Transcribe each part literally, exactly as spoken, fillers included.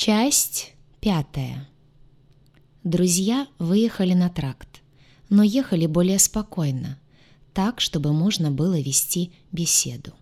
Часть пятая. Друзья выехали на тракт, но ехали более спокойно, так, чтобы можно было вести беседу.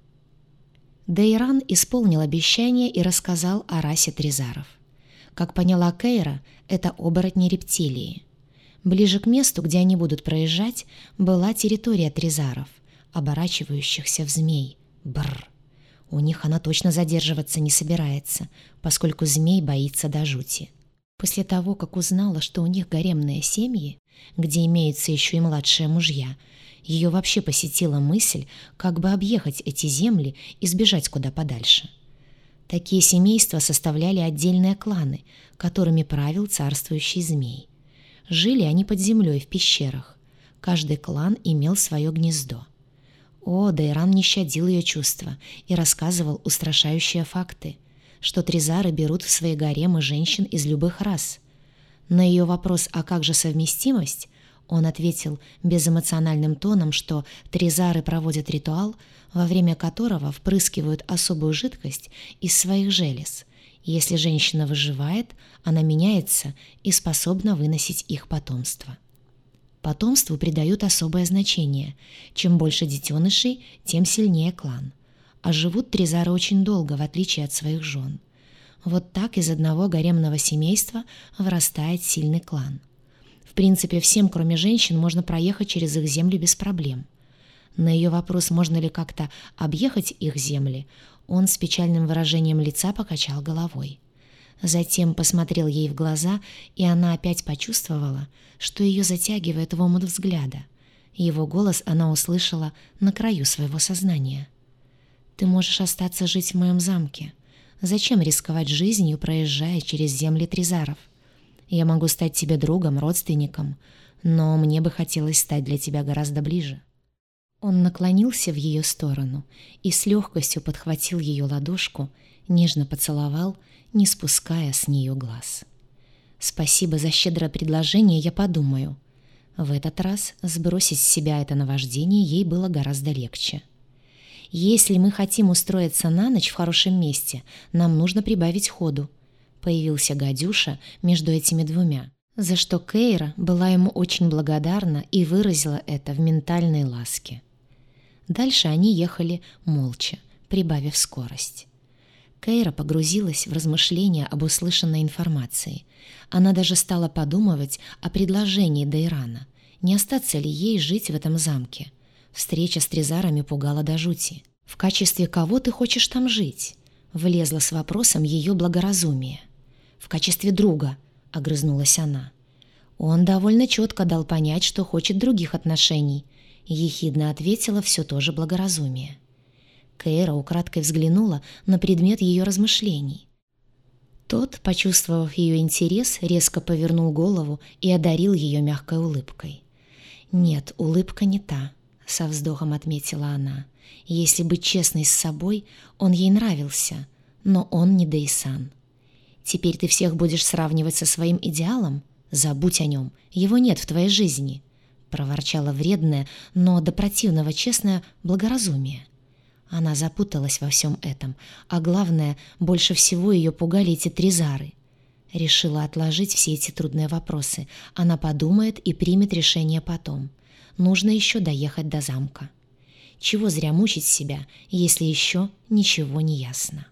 Дейран исполнил обещание и рассказал о расе тризаров. Как поняла Кейра, это оборотни-рептилии. Ближе к месту, где они будут проезжать, была территория тризаров, оборачивающихся в змей. Бррр. У них она точно задерживаться не собирается, поскольку змей боится до жути. После того, как узнала, что у них гаремные семьи, где имеются еще и младшие мужья, ее вообще посетила мысль, как бы объехать эти земли и сбежать куда подальше. Такие семейства составляли отдельные кланы, которыми правил царствующий змей. Жили они под землей в пещерах. Каждый клан имел свое гнездо. О, Дейран не щадил ее чувства и рассказывал устрашающие факты, что тризары берут в свои гаремы женщин из любых рас. На ее вопрос «а как же совместимость?» он ответил безэмоциональным тоном, что тризары проводят ритуал, во время которого впрыскивают особую жидкость из своих желез. Если женщина выживает, она меняется и способна выносить их потомство. Потомству придают особое значение. Чем больше детенышей, тем сильнее клан. А живут тризары очень долго, в отличие от своих жен. Вот так из одного гаремного семейства вырастает сильный клан. В принципе, всем, кроме женщин, можно проехать через их земли без проблем. На ее вопрос, можно ли как-то объехать их земли, он с печальным выражением лица покачал головой. Затем посмотрел ей в глаза, и она опять почувствовала, что ее затягивает в омут взгляда. Его голос она услышала на краю своего сознания. «Ты можешь остаться жить в моем замке. Зачем рисковать жизнью, проезжая через земли тризаров? Я могу стать тебе другом, родственником, но мне бы хотелось стать для тебя гораздо ближе». Он наклонился в ее сторону и с легкостью подхватил ее ладошку, нежно поцеловал, не спуская с нее глаз. «Спасибо за щедрое предложение, я подумаю». В этот раз сбросить с себя это наваждение ей было гораздо легче. «Если мы хотим устроиться на ночь в хорошем месте, нам нужно прибавить ходу». Появился гадюша между этими двумя, за что Кейра была ему очень благодарна и выразила это в ментальной ласке. Дальше они ехали молча, прибавив скорость. Кейра погрузилась в размышления об услышанной информации. Она даже стала подумывать о предложении Дейрана, не остаться ли ей жить в этом замке. Встреча с тризарами пугала до жути. «В качестве кого ты хочешь там жить?» Влезла с вопросом ее благоразумие. «В качестве друга», — огрызнулась она. Он довольно четко дал понять, что хочет других отношений. Ехидно ответила все то же благоразумие. Кейра украдкой взглянула на предмет ее размышлений. Тот, почувствовав ее интерес, резко повернул голову и одарил ее мягкой улыбкой. «Нет, улыбка не та», — со вздохом отметила она. «Если быть честной с собой, он ей нравился, но он не Дейсан. Теперь ты всех будешь сравнивать со своим идеалом? Забудь о нем, его нет в твоей жизни», — проворчала вредное, но до противного честное благоразумие. Она запуталась во всем этом, а главное, больше всего ее пугали эти тризары. Решила отложить все эти трудные вопросы. Она подумает и примет решение потом. Нужно еще доехать до замка. Чего зря мучить себя, если еще ничего не ясно.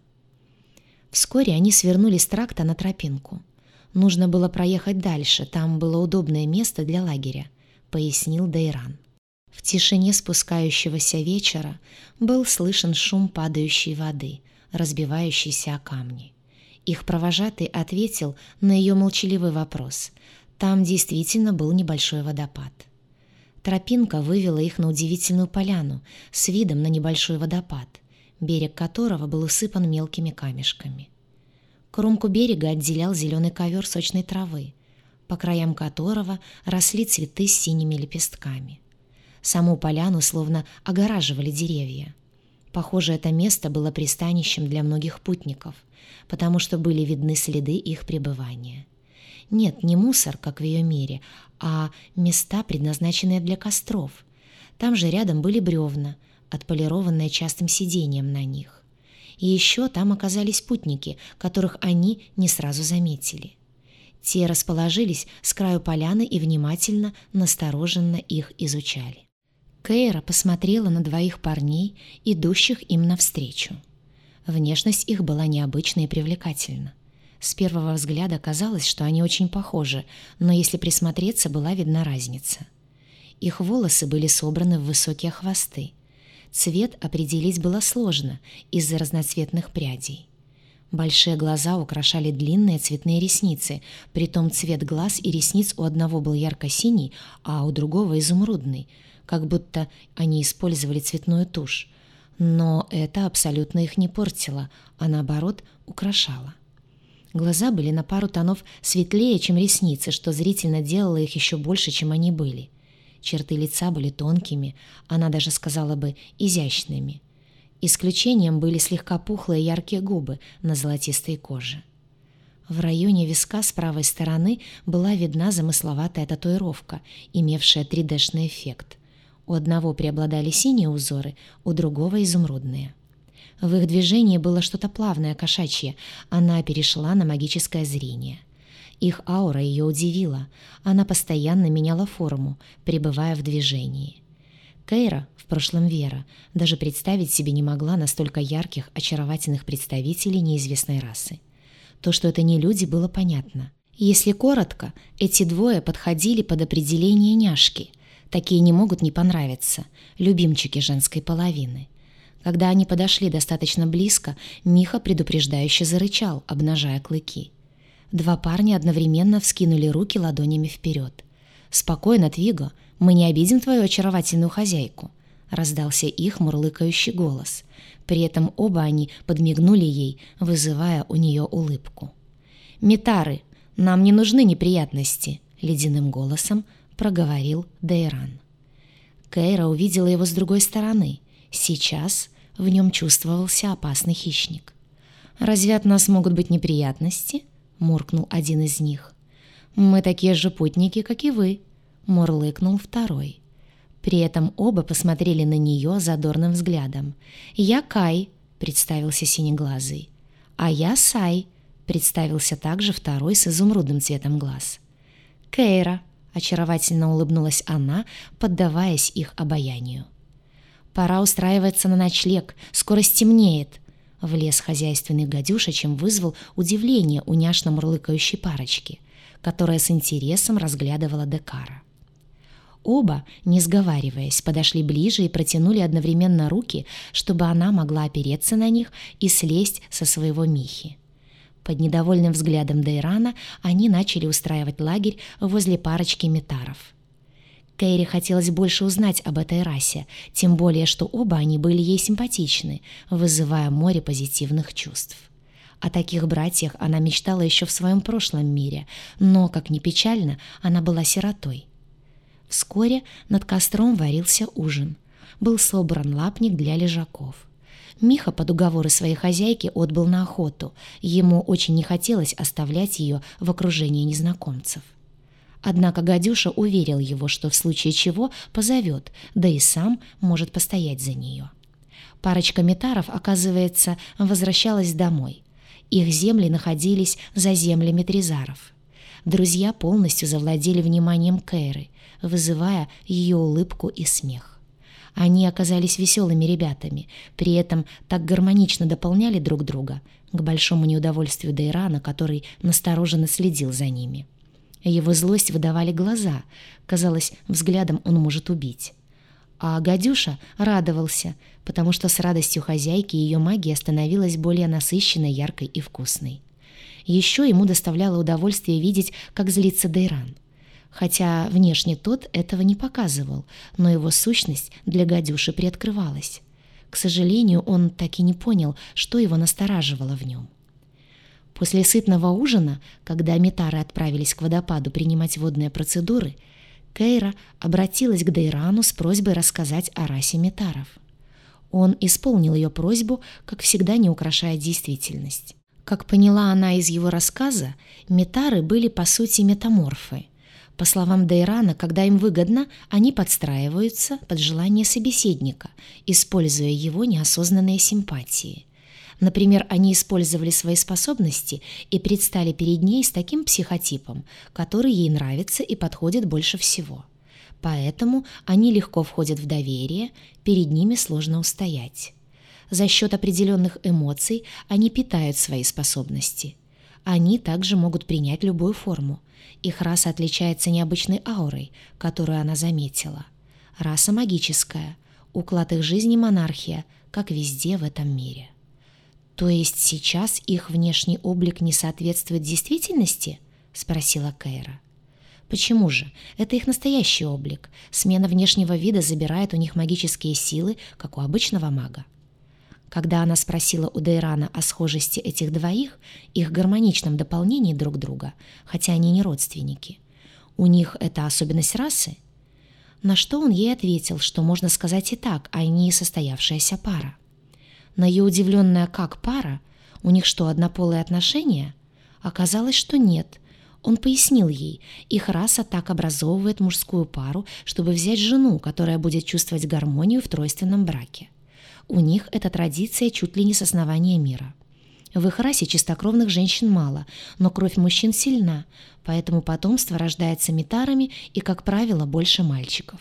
Вскоре они свернули с тракта на тропинку. Нужно было проехать дальше, там было удобное место для лагеря, пояснил Дейран. В тишине спускающегося вечера был слышен шум падающей воды, разбивающейся о камни. Их провожатый ответил на ее молчаливый вопрос. Там действительно был небольшой водопад. Тропинка вывела их на удивительную поляну с видом на небольшой водопад, берег которого был усыпан мелкими камешками. Кромку берега отделял зеленый ковер сочной травы, по краям которого росли цветы с синими лепестками. Саму поляну словно огораживали деревья. Похоже, это место было пристанищем для многих путников, потому что были видны следы их пребывания. Нет, не мусор, как в ее мире, а места, предназначенные для костров. Там же рядом были бревна, отполированные частым сидением на них. И еще там оказались путники, которых они не сразу заметили. Те расположились с краю поляны и внимательно, настороженно их изучали. Кейра посмотрела на двоих парней, идущих им навстречу. Внешность их была необычна и привлекательна. С первого взгляда казалось, что они очень похожи, но если присмотреться, была видна разница. Их волосы были собраны в высокие хвосты. Цвет определить было сложно из-за разноцветных прядей. Большие глаза украшали длинные цветные ресницы, притом цвет глаз и ресниц у одного был ярко-синий, а у другого изумрудный, как будто они использовали цветную тушь. Но это абсолютно их не портило, а наоборот украшало. Глаза были на пару тонов светлее, чем ресницы, что зрительно делало их еще больше, чем они были. Черты лица были тонкими, она даже сказала бы изящными. Исключением были слегка пухлые яркие губы на золотистой коже. В районе виска с правой стороны была видна замысловатая татуировка, имевшая три дэ-шный эффект. У одного преобладали синие узоры, у другого — изумрудные. В их движении было что-то плавное, кошачье. Она перешла на магическое зрение. Их аура ее удивила. Она постоянно меняла форму, пребывая в движении. Кейра, в прошлом Вера, даже представить себе не могла настолько ярких, очаровательных представителей неизвестной расы. То, что это не люди, было понятно. Если коротко, эти двое подходили под определение няшки. Такие не могут не понравиться, любимчики женской половины. Когда они подошли достаточно близко, Миха предупреждающе зарычал, обнажая клыки. Два парня одновременно вскинули руки ладонями вперед. «Спокойно, Твиго, мы не обидим твою очаровательную хозяйку», — раздался их мурлыкающий голос. При этом оба они подмигнули ей, вызывая у нее улыбку. «Митары, нам не нужны неприятности», — ледяным голосом проговорил Дейран. Кейра увидела его с другой стороны. Сейчас в нем чувствовался опасный хищник. «Разве от нас могут быть неприятности?» — муркнул один из них. «Мы такие же путники, как и вы», — мурлыкнул второй. При этом оба посмотрели на нее задорным взглядом. «Я Кай», — представился синеглазый. «А я Сай», — представился также второй с изумрудным цветом глаз. «Кейра», — очаровательно улыбнулась она, поддаваясь их обаянию. «Пора устраиваться на ночлег, скоро стемнеет», — влез хозяйственный гадюша, чем вызвал удивление у няшно мурлыкающей парочки, которая с интересом разглядывала Декара. Оба, не сговариваясь, подошли ближе и протянули одновременно руки, чтобы она могла опереться на них и слезть со своего Михи. Под недовольным взглядом Дейрана они начали устраивать лагерь возле парочки митаров. Кейре хотелось больше узнать об этой расе, тем более, что оба они были ей симпатичны, вызывая море позитивных чувств. О таких братьях она мечтала еще в своем прошлом мире, но, как ни печально, она была сиротой. Вскоре над костром варился ужин. Был собран лапник для лежаков. Миха под уговоры своей хозяйки отбыл на охоту. Ему очень не хотелось оставлять ее в окружении незнакомцев. Однако гадюша уверил его, что в случае чего позовет, да и сам может постоять за нее. Парочка митаров, оказывается, возвращалась домой. Их земли находились за землями тризаров. Друзья полностью завладели вниманием Кейры, вызывая ее улыбку и смех. Они оказались веселыми ребятами, при этом так гармонично дополняли друг друга, к большому неудовольствию Дейрана, который настороженно следил за ними. Его злость выдавали глаза, казалось, взглядом он может убить. А гадюша радовался, потому что с радостью хозяйки ее магия становилась более насыщенной, яркой и вкусной. Еще ему доставляло удовольствие видеть, как злится Дейран. Хотя внешне тот этого не показывал, но его сущность для гадюши приоткрывалась. К сожалению, он так и не понял, что его настораживало в нем. После сытного ужина, когда митары отправились к водопаду принимать водные процедуры, Кейра обратилась к Дейрану с просьбой рассказать о расе митаров. Он исполнил ее просьбу, как всегда не украшая действительность. Как поняла она из его рассказа, митары были по сути метаморфы. По словам Дейрана, когда им выгодно, они подстраиваются под желание собеседника, используя его неосознанные симпатии. Например, они использовали свои способности и предстали перед ней с таким психотипом, который ей нравится и подходит больше всего. Поэтому они легко входят в доверие, перед ними сложно устоять. За счет определенных эмоций они питают свои способности. Они также могут принять любую форму. Их раса отличается необычной аурой, которую она заметила. Раса магическая, уклад их жизни монархия, как везде в этом мире. То есть сейчас их внешний облик не соответствует действительности? Спросила Кейра. Почему же? Это их настоящий облик. Смена внешнего вида забирает у них магические силы, как у обычного мага. Когда она спросила у Дейрана о схожести этих двоих, их гармоничном дополнении друг друга, хотя они не родственники, у них это особенность расы? На что он ей ответил, что можно сказать и так, а не состоявшаяся пара. На ее удивленная «как пара? У них что, однополые отношения?» Оказалось, что нет. Он пояснил ей, их раса так образовывает мужскую пару, чтобы взять жену, которая будет чувствовать гармонию в тройственном браке. У них эта традиция чуть ли не с основания мира. В их расе чистокровных женщин мало, но кровь мужчин сильна, поэтому потомство рождается метарами и, как правило, больше мальчиков.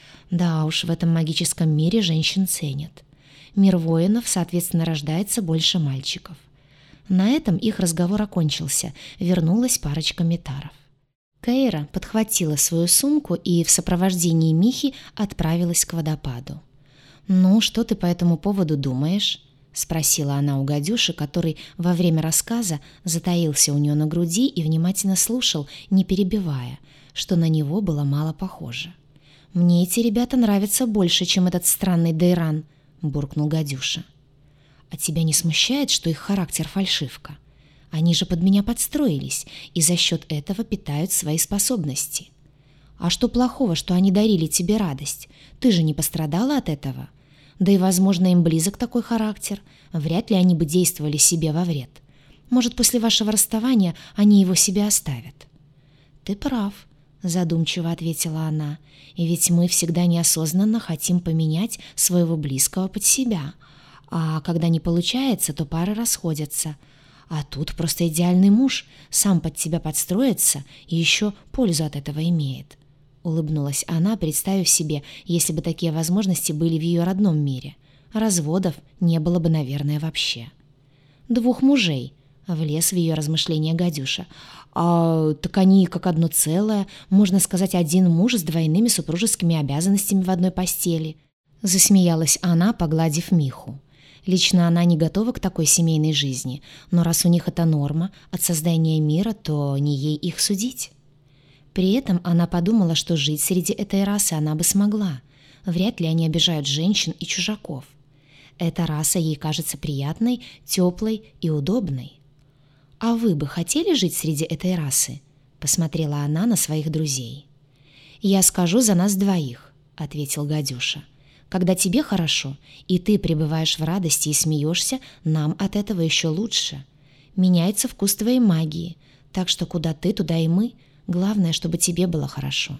Да уж, в этом магическом мире женщин ценят. Мир воинов, соответственно, рождается больше мальчиков. На этом их разговор окончился, вернулась парочка метаров. Кейра подхватила свою сумку и в сопровождении Михи отправилась к водопаду. «Ну, что ты по этому поводу думаешь?» — спросила она у Гадюши, который во время рассказа затаился у нее на груди и внимательно слушал, не перебивая, что на него было мало похоже. «Мне эти ребята нравятся больше, чем этот странный Дейран», — буркнул Гадюша. «А тебя не смущает, что их характер фальшивка? Они же под меня подстроились и за счет этого питают свои способности. А что плохого, что они дарили тебе радость? Ты же не пострадала от этого? Да и, возможно, им близок такой характер. Вряд ли они бы действовали себе во вред. Может, после вашего расставания они его себе оставят». «Ты прав», — задумчиво ответила она. «И ведь мы всегда неосознанно хотим поменять своего близкого под себя. А когда не получается, то пары расходятся. А тут просто идеальный муж сам под тебя подстроится и еще пользу от этого имеет». Улыбнулась она, представив себе, если бы такие возможности были в ее родном мире. Разводов не было бы, наверное, вообще. «Двух мужей», — влез в ее размышления Гадюша. «А так они как одно целое, можно сказать, один муж с двойными супружескими обязанностями в одной постели». Засмеялась она, погладив Миху. Лично она не готова к такой семейной жизни, но раз у них это норма от создания мира, то не ей их судить. При этом она подумала, что жить среди этой расы она бы смогла. Вряд ли они обижают женщин и чужаков. Эта раса ей кажется приятной, теплой и удобной. «А вы бы хотели жить среди этой расы?» — посмотрела она на своих друзей. «Я скажу за нас двоих», — ответил Гадюша. «Когда тебе хорошо, и ты пребываешь в радости и смеешься, нам от этого еще лучше. Меняется вкус твоей магии, так что куда ты, туда и мы. Главное, чтобы тебе было хорошо».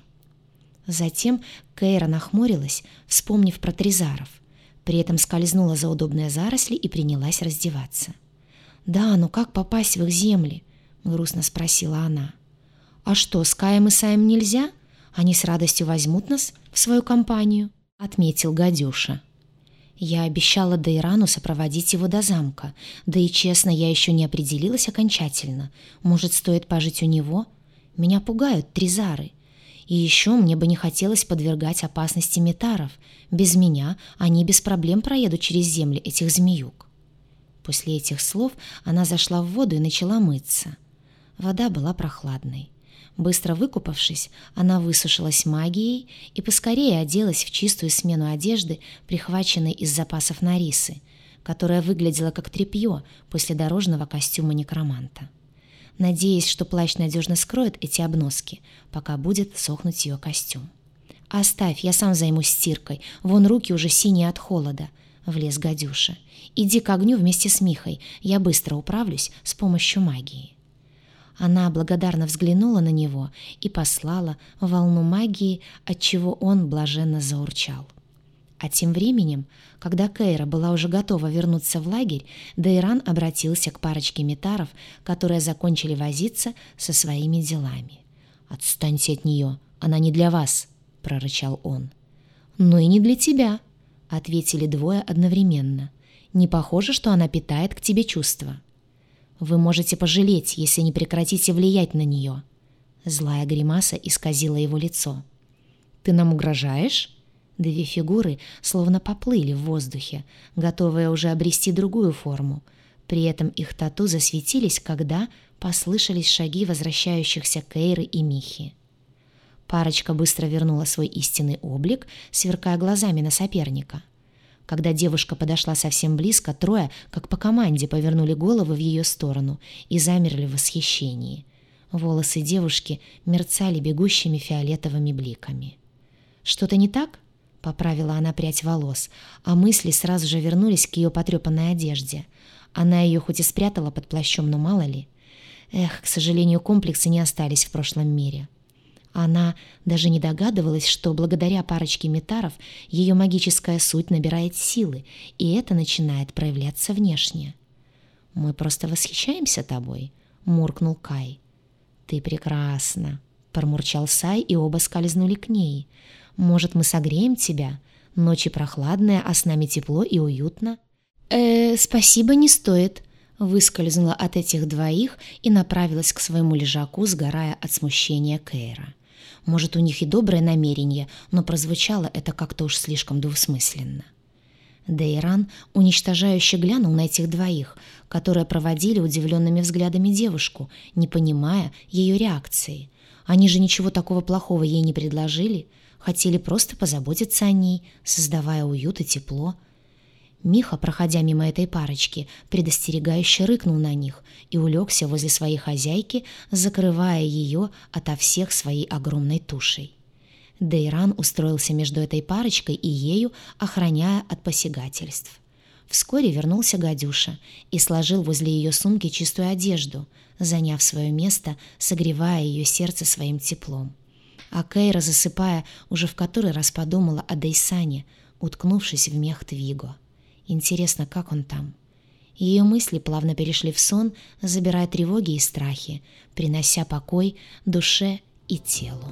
Затем Кейра нахмурилась, вспомнив про тризаров. При этом скользнула за удобные заросли и принялась раздеваться. «Да, но как попасть в их земли?» — грустно спросила она. «А что, с Каем и Саем нельзя? Они с радостью возьмут нас в свою компанию», — отметил Гадюша. «Я обещала Дейрану сопроводить его до замка, да и, честно, я еще не определилась окончательно. Может, стоит пожить у него? Меня пугают тризары. И еще мне бы не хотелось подвергать опасности метаров. Без меня они без проблем проедут через земли этих змеюк». После этих слов она зашла в воду и начала мыться. Вода была прохладной. Быстро выкупавшись, она высушилась магией и поскорее оделась в чистую смену одежды, прихваченной из запасов Нарисы, которая выглядела как тряпье после дорожного костюма некроманта. Надеясь, что плащ надежно скроет эти обноски, пока будет сохнуть ее костюм. «Оставь, я сам займусь стиркой, вон руки уже синие от холода», — влез Гадюша. «Иди к огню вместе с Михой, я быстро управлюсь с помощью магии». Она благодарно взглянула на него и послала волну магии, отчего он блаженно заурчал. А тем временем, когда Кейра была уже готова вернуться в лагерь, Дейран обратился к парочке метаров, которые закончили возиться со своими делами. «Отстаньте от нее, она не для вас», — прорычал он. «Ну и не для тебя», — ответили двое одновременно. «Не похоже, что она питает к тебе чувства. Вы можете пожалеть, если не прекратите влиять на нее». Злая гримаса исказила его лицо. «Ты нам угрожаешь?» Две фигуры словно поплыли в воздухе, готовые уже обрести другую форму. При этом их тату засветились, когда послышались шаги возвращающихся Кейры и Михи. Парочка быстро вернула свой истинный облик, сверкая глазами на соперника. Когда девушка подошла совсем близко, трое, как по команде, повернули головы в ее сторону и замерли в восхищении. Волосы девушки мерцали бегущими фиолетовыми бликами. «Что-то не так?» — поправила она прядь волос, а мысли сразу же вернулись к ее потрепанной одежде. Она ее хоть и спрятала под плащом, но мало ли. Эх, к сожалению, комплексы не остались в прошлом мире. Она даже не догадывалась, что благодаря парочке метаров ее магическая суть набирает силы, и это начинает проявляться внешне. «Мы просто восхищаемся тобой», — муркнул Кай. «Ты прекрасна», — промурчал Сай, и оба скользнули к ней. «Может, мы согреем тебя? Ночи прохладные, а с нами тепло и уютно». «Э, спасибо, не стоит», — выскользнула от этих двоих и направилась к своему лежаку, сгорая от смущения Кейра. Может, у них и доброе намерение, но прозвучало это как-то уж слишком двусмысленно. Дейран уничтожающе глянул на этих двоих, которые проводили удивленными взглядами девушку, не понимая ее реакции. Они же ничего такого плохого ей не предложили, хотели просто позаботиться о ней, создавая уют и тепло. Миха, проходя мимо этой парочки, предостерегающе рыкнул на них и улегся возле своей хозяйки, закрывая ее ото всех своей огромной тушей. Дейран устроился между этой парочкой и ею, охраняя от посягательств. Вскоре вернулся Гадюша и сложил возле ее сумки чистую одежду, заняв свое место, согревая ее сердце своим теплом. А Кейра, засыпая, уже в который раз подумала о Дейсане, уткнувшись в мех Твиго. Интересно, как он там? Ее мысли плавно перешли в сон, забирая тревоги и страхи, принося покой душе и телу.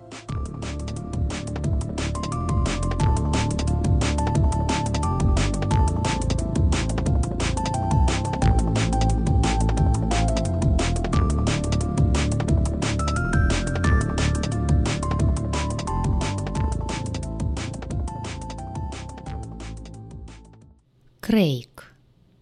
Крейг.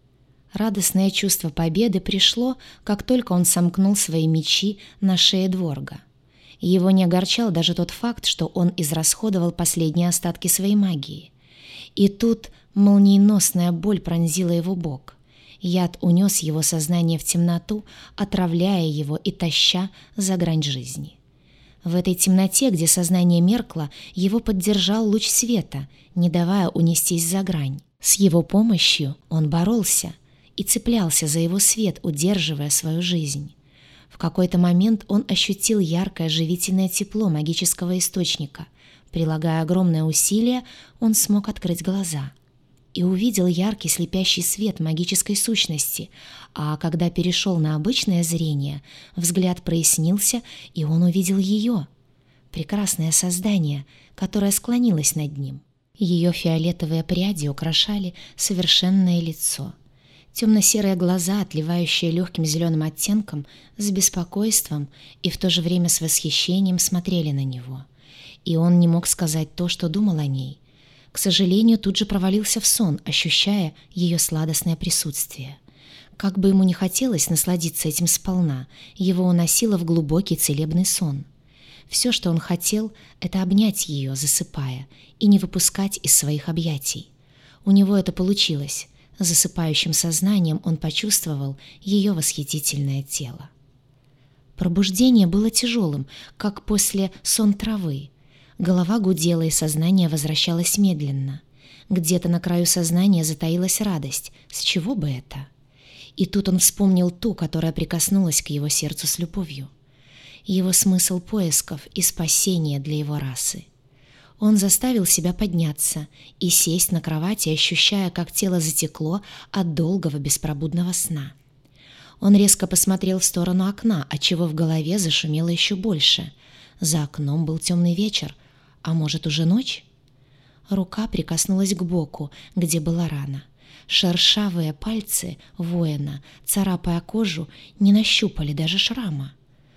Радостное чувство победы пришло, как только он сомкнул свои мечи на шее Дворга. Его не огорчал даже тот факт, что он израсходовал последние остатки своей магии. И тут молниеносная боль пронзила его бок. Яд унес его сознание в темноту, отравляя его и таща за грань жизни. В этой темноте, где сознание меркло, его поддержал луч света, не давая унестись за грань. С его помощью он боролся и цеплялся за его свет, удерживая свою жизнь. В какой-то момент он ощутил яркое живительное тепло магического источника. Прилагая огромное усилие, он смог открыть глаза и увидел яркий слепящий свет магической сущности, а когда перешел на обычное зрение, взгляд прояснился, и он увидел ее, прекрасное создание, которое склонилось над ним. Ее фиолетовые пряди украшали совершенное лицо. Темно-серые глаза, отливающие легким зеленым оттенком, с беспокойством и в то же время с восхищением смотрели на него. И он не мог сказать то, что думал о ней. К сожалению, тут же провалился в сон, ощущая ее сладостное присутствие. Как бы ему ни хотелось насладиться этим сполна, его уносило в глубокий целебный сон. Все, что он хотел, это обнять ее, засыпая, и не выпускать из своих объятий. У него это получилось. Засыпающим сознанием он почувствовал ее восхитительное тело. Пробуждение было тяжелым, как после сон травы. Голова гудела, и сознание возвращалось медленно. Где-то на краю сознания затаилась радость. С чего бы это? И тут он вспомнил ту, которая прикоснулась к его сердцу с любовью. Его смысл поисков и спасения для его расы. Он заставил себя подняться и сесть на кровати, ощущая, как тело затекло от долгого беспробудного сна. Он резко посмотрел в сторону окна, отчего в голове зашумело еще больше. За окном был темный вечер, а может, уже ночь? Рука прикоснулась к боку, где была рана. Шершавые пальцы воина, царапая кожу, не нащупали даже шрама.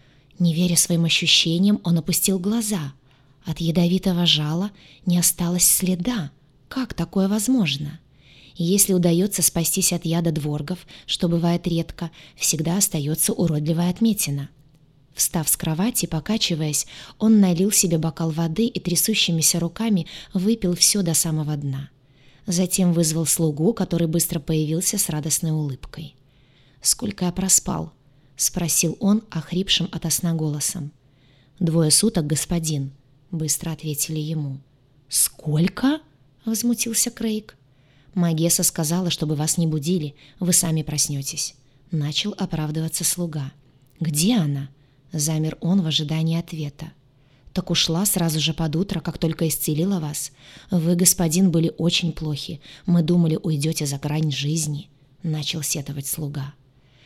Не веря своим ощущениям, он опустил глаза. От ядовитого жала не осталось следа. Как такое возможно? Если удается спастись от яда дворгов, что бывает редко, всегда остается уродливая отметина. Встав с кровати, покачиваясь, он налил себе бокал воды и трясущимися руками выпил все до самого дна. Затем вызвал слугу, который быстро появился с радостной улыбкой. «Сколько я проспал?» — спросил он охрипшим ото сна голосом. «Двое суток, господин», — быстро ответили ему. «Сколько?» — возмутился Крейг. «Магесса сказала, чтобы вас не будили, вы сами проснетесь», — начал оправдываться слуга. «Где она?» — замер он в ожидании ответа. «Так ушла сразу же под утро, как только исцелила вас. Вы, господин, были очень плохи. Мы думали, уйдете за грань жизни», — начал сетовать слуга.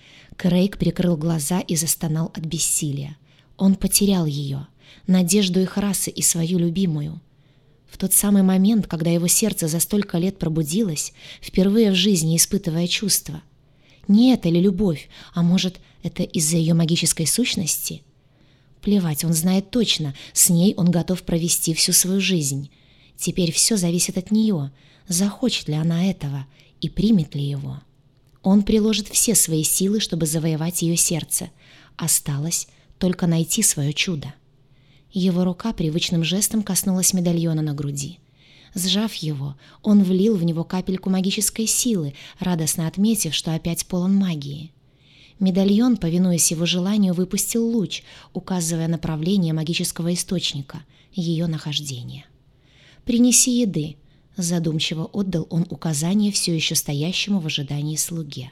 Крейг прикрыл глаза и застонал от бессилия. Он потерял ее, надежду их расы и свою любимую. В тот самый момент, когда его сердце за столько лет пробудилось, впервые в жизни испытывая чувства. Не это ли любовь, а может, это из-за ее магической сущности? Плевать, он знает точно, с ней он готов провести всю свою жизнь. Теперь все зависит от нее, захочет ли она этого и примет ли его. Он приложит все свои силы, чтобы завоевать ее сердце. Осталось только найти свое чудо. Его рука привычным жестом коснулась медальона на груди. Сжав его, он влил в него капельку магической силы, радостно отметив, что опять полон магии. Медальон, повинуясь его желанию, выпустил луч, указывая направление магического источника, ее нахождение. «Принеси еды», — задумчиво отдал он указание все еще стоящему в ожидании слуге.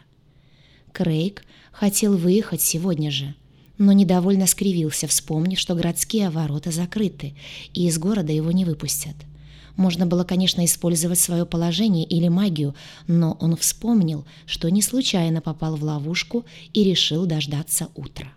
Крейг хотел выехать сегодня же, но недовольно скривился, вспомнив, что городские ворота закрыты, и из города его не выпустят. Можно было, конечно, использовать свое положение или магию, но он вспомнил, что не случайно попал в ловушку и решил дождаться утра.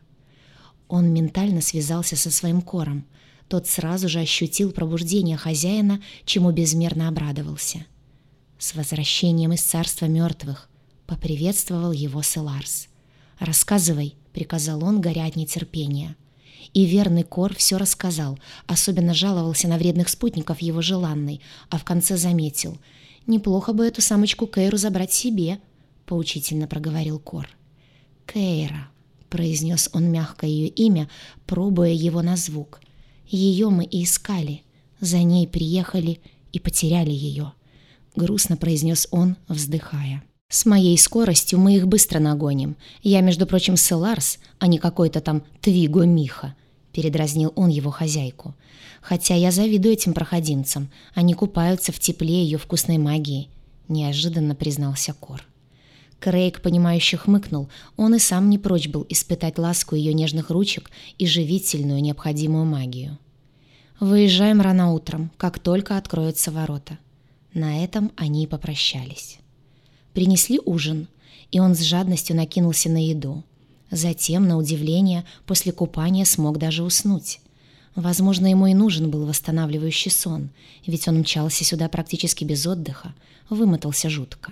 Он ментально связался со своим кором. Тот сразу же ощутил пробуждение хозяина, чему безмерно обрадовался. «С возвращением из царства мертвых!» — поприветствовал его Селарс. «Рассказывай», — приказал он, горя от нетерпения. И верный Кор все рассказал, особенно жаловался на вредных спутников его желанной, а в конце заметил: «Неплохо бы эту самочку Кейру забрать себе», — поучительно проговорил Кор. «Кейра», — произнес он мягко ее имя, пробуя его на звук. «Ее мы и искали, за ней приехали и потеряли ее», — грустно произнес он, вздыхая. «С моей скоростью мы их быстро нагоним. Я, между прочим, Селарс, а не какой-то там Твиго Миха», — передразнил он его хозяйку. «Хотя я завидую этим проходимцам. Они купаются в тепле ее вкусной магии», — неожиданно признался Кор. Крейг, понимающе хмыкнул. Он и сам не прочь был испытать ласку ее нежных ручек и живительную необходимую магию. «Выезжаем рано утром, как только откроются ворота». На этом они и попрощались. Принесли ужин, и он с жадностью накинулся на еду. Затем, на удивление, после купания смог даже уснуть. Возможно, ему и нужен был восстанавливающий сон, ведь он мчался сюда практически без отдыха, вымотался жутко.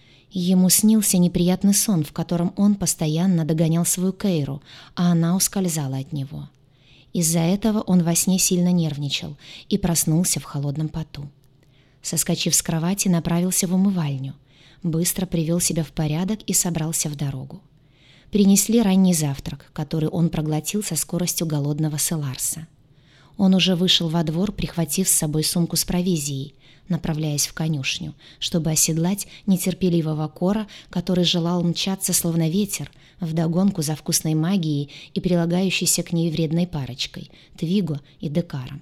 Ему снился неприятный сон, в котором он постоянно догонял свою Кейру, а она ускользала от него. Из-за этого он во сне сильно нервничал и проснулся в холодном поту. Соскочив с кровати, направился в умывальню. Быстро привел себя в порядок и собрался в дорогу. Принесли ранний завтрак, который он проглотил со скоростью голодного Селарса. Он уже вышел во двор, прихватив с собой сумку с провизией, направляясь в конюшню, чтобы оседлать нетерпеливого Кора, который желал мчаться словно ветер, вдогонку за вкусной магией и прилагающейся к ней вредной парочкой — Твиго и Декаром.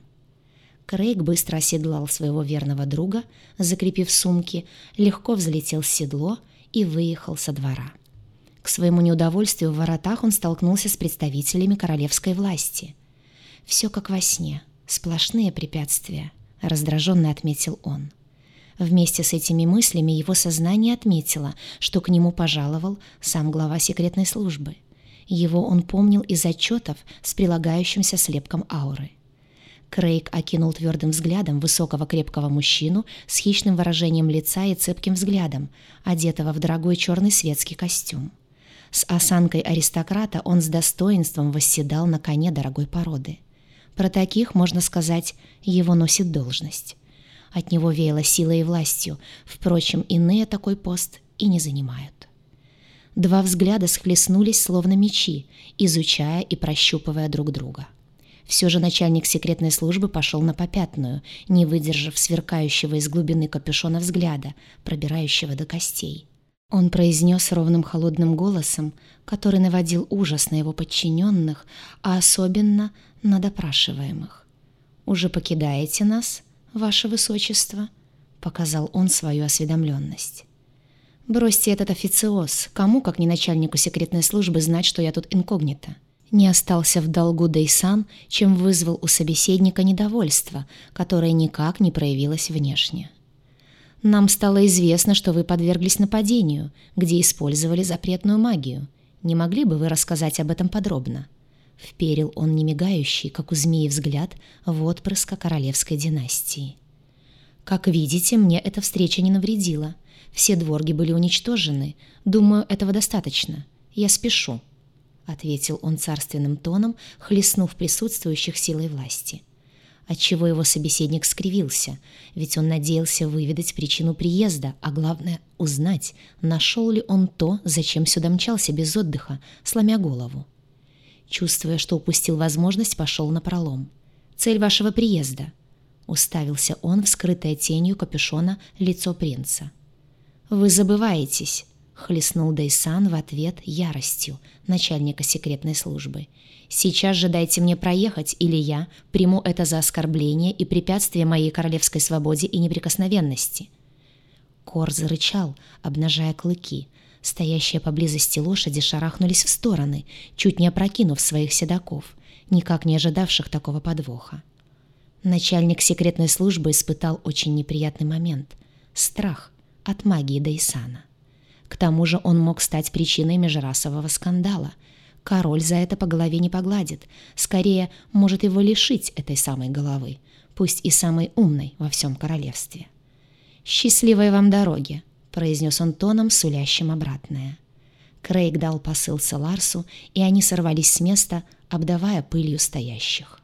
Крейг быстро оседлал своего верного друга, закрепив сумки, легко взлетел с седло и выехал со двора. К своему неудовольствию в воротах он столкнулся с представителями королевской власти. Все как во сне, сплошные препятствия, раздраженно отметил он. Вместе с этими мыслями его сознание отметило, что к нему пожаловал сам глава секретной службы. Его он помнил из отчетов с прилагающимся слепком ауры. Крейг окинул твердым взглядом высокого крепкого мужчину с хищным выражением лица и цепким взглядом, одетого в дорогой черный светский костюм. С осанкой аристократа он с достоинством восседал на коне дорогой породы. Про таких, можно сказать, его носит должность. От него веяло силой и властью, впрочем, иные такой пост и не занимают. Два взгляда схлестнулись, словно мечи, изучая и прощупывая друг друга. Все же начальник секретной службы пошел на попятную, не выдержав сверкающего из глубины капюшона взгляда, пробирающего до костей. Он произнес ровным холодным голосом, который наводил ужас на его подчиненных, а особенно на допрашиваемых. «Уже покидаете нас, ваше высочество?» — показал он свою осведомленность. «Бросьте этот официоз. Кому, как не начальнику секретной службы, знать, что я тут инкогнито?» Не остался в долгу Дейсан, чем вызвал у собеседника недовольство, которое никак не проявилось внешне. «Нам стало известно, что вы подверглись нападению, где использовали запретную магию. Не могли бы вы рассказать об этом подробно?» Вперил он немигающий, как у змеи, взгляд в отпрыска королевской династии. «Как видите, мне эта встреча не навредила. Все дворги были уничтожены. Думаю, этого достаточно. Я спешу», — ответил он царственным тоном, хлестнув присутствующих силой власти. Отчего его собеседник скривился, ведь он надеялся выведать причину приезда, а главное — узнать, нашел ли он то, зачем сюда мчался без отдыха, сломя голову. Чувствуя, что упустил возможность, пошел напролом. «Цель вашего приезда?» — уставился он в скрытое тенью капюшона лицо принца. «Вы забываетесь», — хлестнул Дейсан в ответ яростью начальника секретной службы. «Сейчас же дайте мне проехать, или я приму это за оскорбление и препятствие моей королевской свободе и неприкосновенности». Кор зарычал, обнажая клыки. Стоящие поблизости лошади шарахнулись в стороны, чуть не опрокинув своих седаков, никак не ожидавших такого подвоха. Начальник секретной службы испытал очень неприятный момент — страх от магии Дейсана. К тому же он мог стать причиной межрасового скандала. Король за это по голове не погладит, скорее может его лишить этой самой головы, пусть и самой умной во всем королевстве. «Счастливой вам дороги», — произнес он тоном, сулящим обратное. Крейг дал посыл Селарсу, и они сорвались с места, обдавая пылью стоящих.